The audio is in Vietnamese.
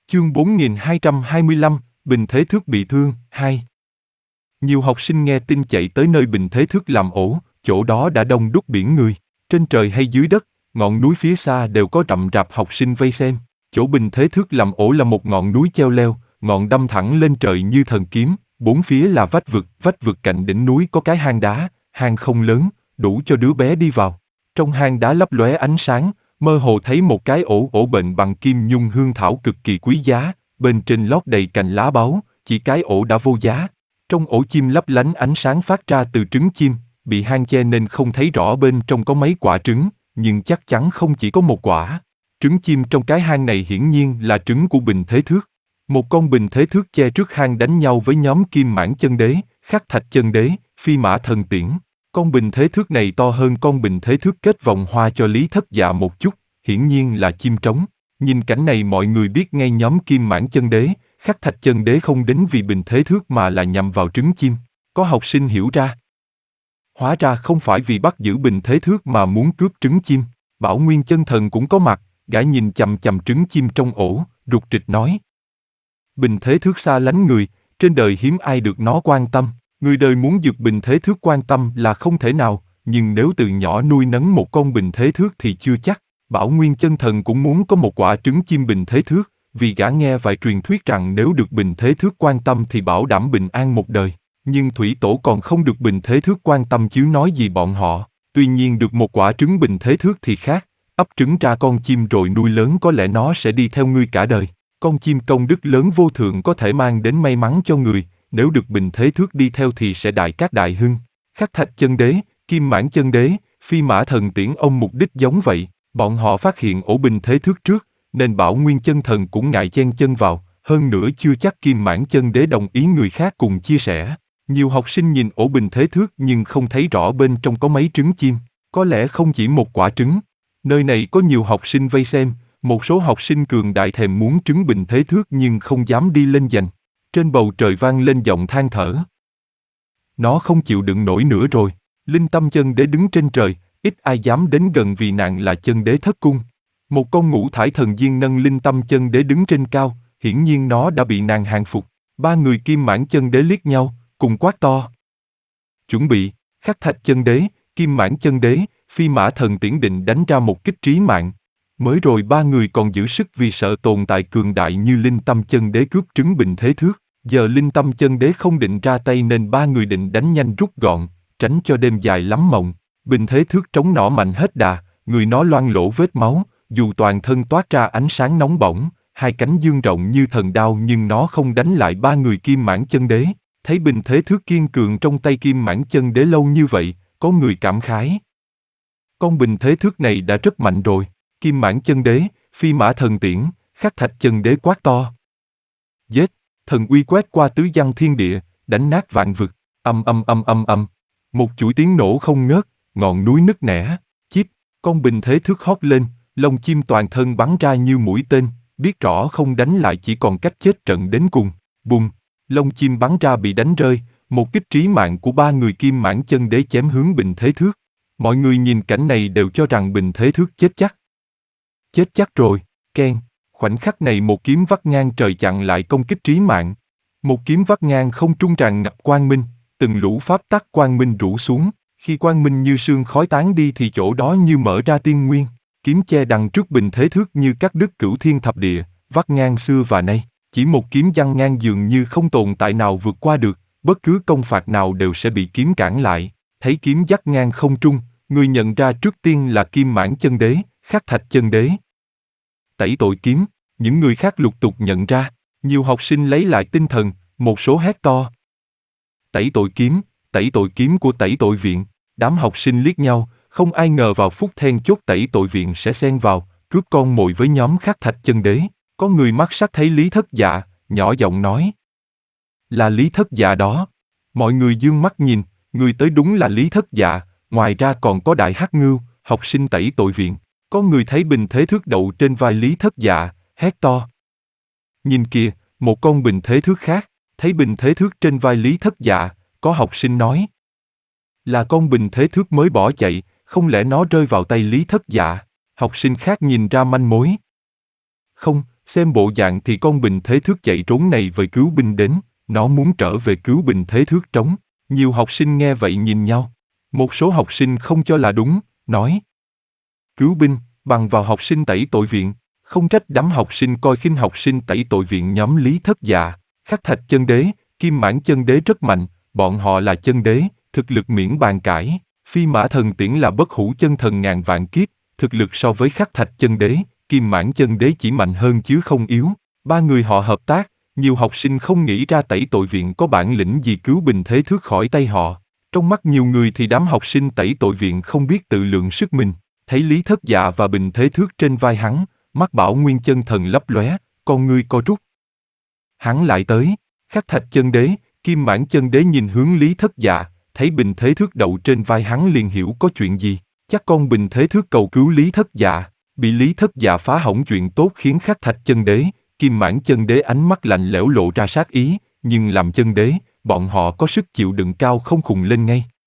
Chương 4225, Bình Thế Thước bị thương, 2. Nhiều học sinh nghe tin chạy tới nơi Bình Thế Thước làm ổ, chỗ đó đã đông đúc biển người. Trên trời hay dưới đất, ngọn núi phía xa đều có rậm rạp học sinh vây xem. Chỗ Bình Thế Thước làm ổ là một ngọn núi cheo leo, ngọn đâm thẳng lên trời như thần kiếm, bốn phía là vách vực cạnh đỉnh núi có cái hang đá, hang không lớn, đủ cho đứa bé đi vào. Trong hang đá lấp lóe ánh sáng, mơ hồ thấy một cái ổ bệnh bằng kim nhung hương thảo cực kỳ quý giá, bên trên lót đầy cành lá báu, chỉ cái ổ đã vô giá. Trong ổ chim lấp lánh ánh sáng phát ra từ trứng chim, bị hang che nên không thấy rõ bên trong có mấy quả trứng, nhưng chắc chắn không chỉ có một quả. Trứng chim trong cái hang này hiển nhiên là trứng của Bình Thế Thước. Một con Bình Thế Thước che trước hang đánh nhau với nhóm Kim Mãn Chân Đế, Khắc Thạch Chân Đế, Phi Mã Thần Tiễn. Con Bình Thế Thước này to hơn con Bình Thế Thước kết vòng hoa cho Lý Thất Dạ một chút, hiển nhiên là chim trống. Nhìn cảnh này mọi người biết ngay nhóm Kim Mãn Chân Đế, Khắc Thạch Chân Đế không đến vì Bình Thế Thước mà là nhằm vào trứng chim. Có học sinh hiểu ra. Hóa ra không phải vì bắt giữ Bình Thế Thước mà muốn cướp trứng chim. Bảo Nguyên Chân Thần cũng có mặt, gã nhìn chằm chằm trứng chim trong ổ, rụt rịch nói. Bình Thế Thước xa lánh người, trên đời hiếm ai được nó quan tâm. Người đời muốn được Bình Thế Thước quan tâm là không thể nào, nhưng nếu từ nhỏ nuôi nấng một con Bình Thế Thước thì chưa chắc. Bảo Nguyên Chân Thần cũng muốn có một quả trứng chim Bình Thế Thước, vì gã nghe vài truyền thuyết rằng nếu được Bình Thế Thước quan tâm thì bảo đảm bình an một đời. Nhưng Thủy Tổ còn không được Bình Thế Thước quan tâm chứ nói gì bọn họ. Tuy nhiên được một quả trứng Bình Thế Thước thì khác, ấp trứng ra con chim rồi nuôi lớn có lẽ nó sẽ đi theo ngươi cả đời. Con chim công đức lớn vô thượng có thể mang đến may mắn cho người, nếu được Bình Thế Thước đi theo thì sẽ đại cát đại hưng. Khắc Thạch Chân Đế, Kim Mãn Chân Đế, Phi Mã Thần Tiễn ông mục đích giống vậy, bọn họ phát hiện ổ Bình Thế Thước trước, nên Bảo Nguyên Chân Thần cũng ngại chen chân vào, hơn nữa chưa chắc Kim Mãn Chân Đế đồng ý người khác cùng chia sẻ. Nhiều học sinh nhìn ổ Bình Thế Thước nhưng không thấy rõ bên trong có mấy trứng chim, có lẽ không chỉ một quả trứng. Nơi này có nhiều học sinh vây xem, một số học sinh cường đại thèm muốn trứng Bình Thế Thước nhưng không dám đi lên giành. Trên bầu trời vang lên giọng than thở. Nó không chịu đựng nổi nữa rồi. Linh Tâm Chân Đế đứng trên trời, ít ai dám đến gần vì nàng là chân đế thất cung. Một con ngũ thải thần viên nâng Linh Tâm Chân Đế đứng trên cao, hiển nhiên nó đã bị nàng hàng phục. Ba người Kim Mãn Chân Đế liếc nhau, cùng quát to. Chuẩn bị, Khắc Thạch Chân Đế, Kim Mãn Chân Đế, Phi Mã Thần Tiễn định đánh ra một kích trí mạng. Mới rồi ba người còn giữ sức vì sợ tồn tại cường đại như Linh Tâm Chân Đế cướp trứng Bình Thế Thước. Giờ Linh Tâm Chân Đế không định ra tay nên ba người định đánh nhanh rút gọn, tránh cho đêm dài lắm mộng. Bình Thế Thước trống nỏ mạnh hết đà, người nó loang lỗ vết máu, dù toàn thân toát ra ánh sáng nóng bỏng, hai cánh dương rộng như thần đao nhưng nó không đánh lại ba người Kim Mãn Chân Đế. Thấy Bình Thế Thước kiên cường trong tay Kim Mãn Chân Đế lâu như vậy, có người cảm khái. Con Bình Thế Thước này đã rất mạnh rồi. Kim Mãn Chân Đế, Phi Mã Thần Tiễn, Khắc Thạch Chân Đế quát to. Giết! Thần uy quét qua tứ giăng thiên địa, đánh nát vạn vực. Âm. Một chuỗi tiếng nổ không ngớt, ngọn núi nứt nẻ. Chíp! Con Bình Thế Thước hót lên, lông chim toàn thân bắn ra như mũi tên, biết rõ không đánh lại chỉ còn cách chết trận đến cùng. Bùng! Lông chim bắn ra bị đánh rơi, một kích trí mạng của ba người Kim Mãn Chân Đế chém hướng Bình Thế Thước. Mọi người nhìn cảnh này đều cho rằng Bình Thế Thước chết chắc. Chết chắc rồi, keng. Khoảnh khắc này một kiếm vắt ngang trời chặn lại công kích trí mạng. Một kiếm vắt ngang không trung tràn ngập quang minh, từng lũ pháp tắc quang minh rủ xuống. Khi quang minh như sương khói tán đi thì chỗ đó như mở ra tiên nguyên. Kiếm che đằng trước Bình Thế Thước như cắt đứt cửu thiên thập địa, vắt ngang xưa và nay. Chỉ một kiếm giăng ngang dường như không tồn tại nào vượt qua được, bất cứ công phạt nào đều sẽ bị kiếm cản lại. Thấy kiếm dắt ngang không trung, người nhận ra trước tiên là Kim Mãn Chân Đế, Khắc Thạch Chân Đế. Tẩy tội kiếm, những người khác lục tục nhận ra, nhiều học sinh lấy lại tinh thần, một số hét to. Tẩy tội kiếm của Tẩy Tội Viện. Đám học sinh liếc nhau, không ai ngờ vào phút then chốt Tẩy Tội Viện sẽ xen vào, cướp con mồi với nhóm Khắc Thạch Chân Đế. Có người mắt sắc thấy Lý Thất Dạ, nhỏ giọng nói. Là Lý Thất Dạ đó. Mọi người dương mắt nhìn, người tới đúng là Lý Thất Dạ, ngoài ra còn có Đại Hắc Ngưu, học sinh Tẩy Tội Viện. Có người thấy Bình Thế Thước đậu trên vai Lý Thất Dạ, hét to. Nhìn kìa, một con Bình Thế Thước khác, thấy Bình Thế Thước trên vai Lý Thất Dạ, có học sinh nói. Là con Bình Thế Thước mới bỏ chạy, không lẽ nó rơi vào tay Lý Thất Dạ? Học sinh khác nhìn ra manh mối. Không, Xem bộ dạng thì con Bình Thế Thước chạy trốn này với cứu binh đến, nó muốn trở về cứu Bình Thế Thước trống. Nhiều học sinh nghe vậy nhìn nhau. Một số học sinh không cho là đúng, nói: cứu binh, bằng vào học sinh tẩy tội viện, không trách đám học sinh coi khinh học sinh tẩy tội viện nhóm Lý Thất Dạ. Khắc Thạch Chân Đế, Kim Mãn Chân Đế rất mạnh, bọn họ là chân đế, thực lực miễn bàn cãi. Phi Mã Thần Tiễn là bất hủ chân thần ngàn vạn kiếp, thực lực so với Khắc Thạch Chân Đế, Kim Mãn Chân Đế chỉ mạnh hơn chứ không yếu. Ba người họ hợp tác, nhiều học sinh không nghĩ ra tẩy tội viện có bản lĩnh gì cứu Bình Thế Thước khỏi tay họ. Trong mắt nhiều người thì đám học sinh tẩy tội viện không biết tự lượng sức mình. Thấy Lý Thất Dạ và Bình Thế Thước trên vai hắn, mắt Bảo Nguyên chân thần lấp lóe, con ngươi co rút. Hắn lại tới, Khắc Thạch Chân Đế, Kim Mãn Chân Đế nhìn hướng Lý Thất Dạ, thấy Bình Thế Thước đậu trên vai hắn liền hiểu có chuyện gì. Chắc con Bình Thế Thước cầu cứu Lý Thất Dạ, bị Lý Thất Dạ phá hỏng chuyện tốt khiến Khắc Thạch Chân Đế, Kim Mãn Chân Đế ánh mắt lạnh lẽo lộ ra sát ý, nhưng làm chân đế, bọn họ có sức chịu đựng cao không khùng lên ngay.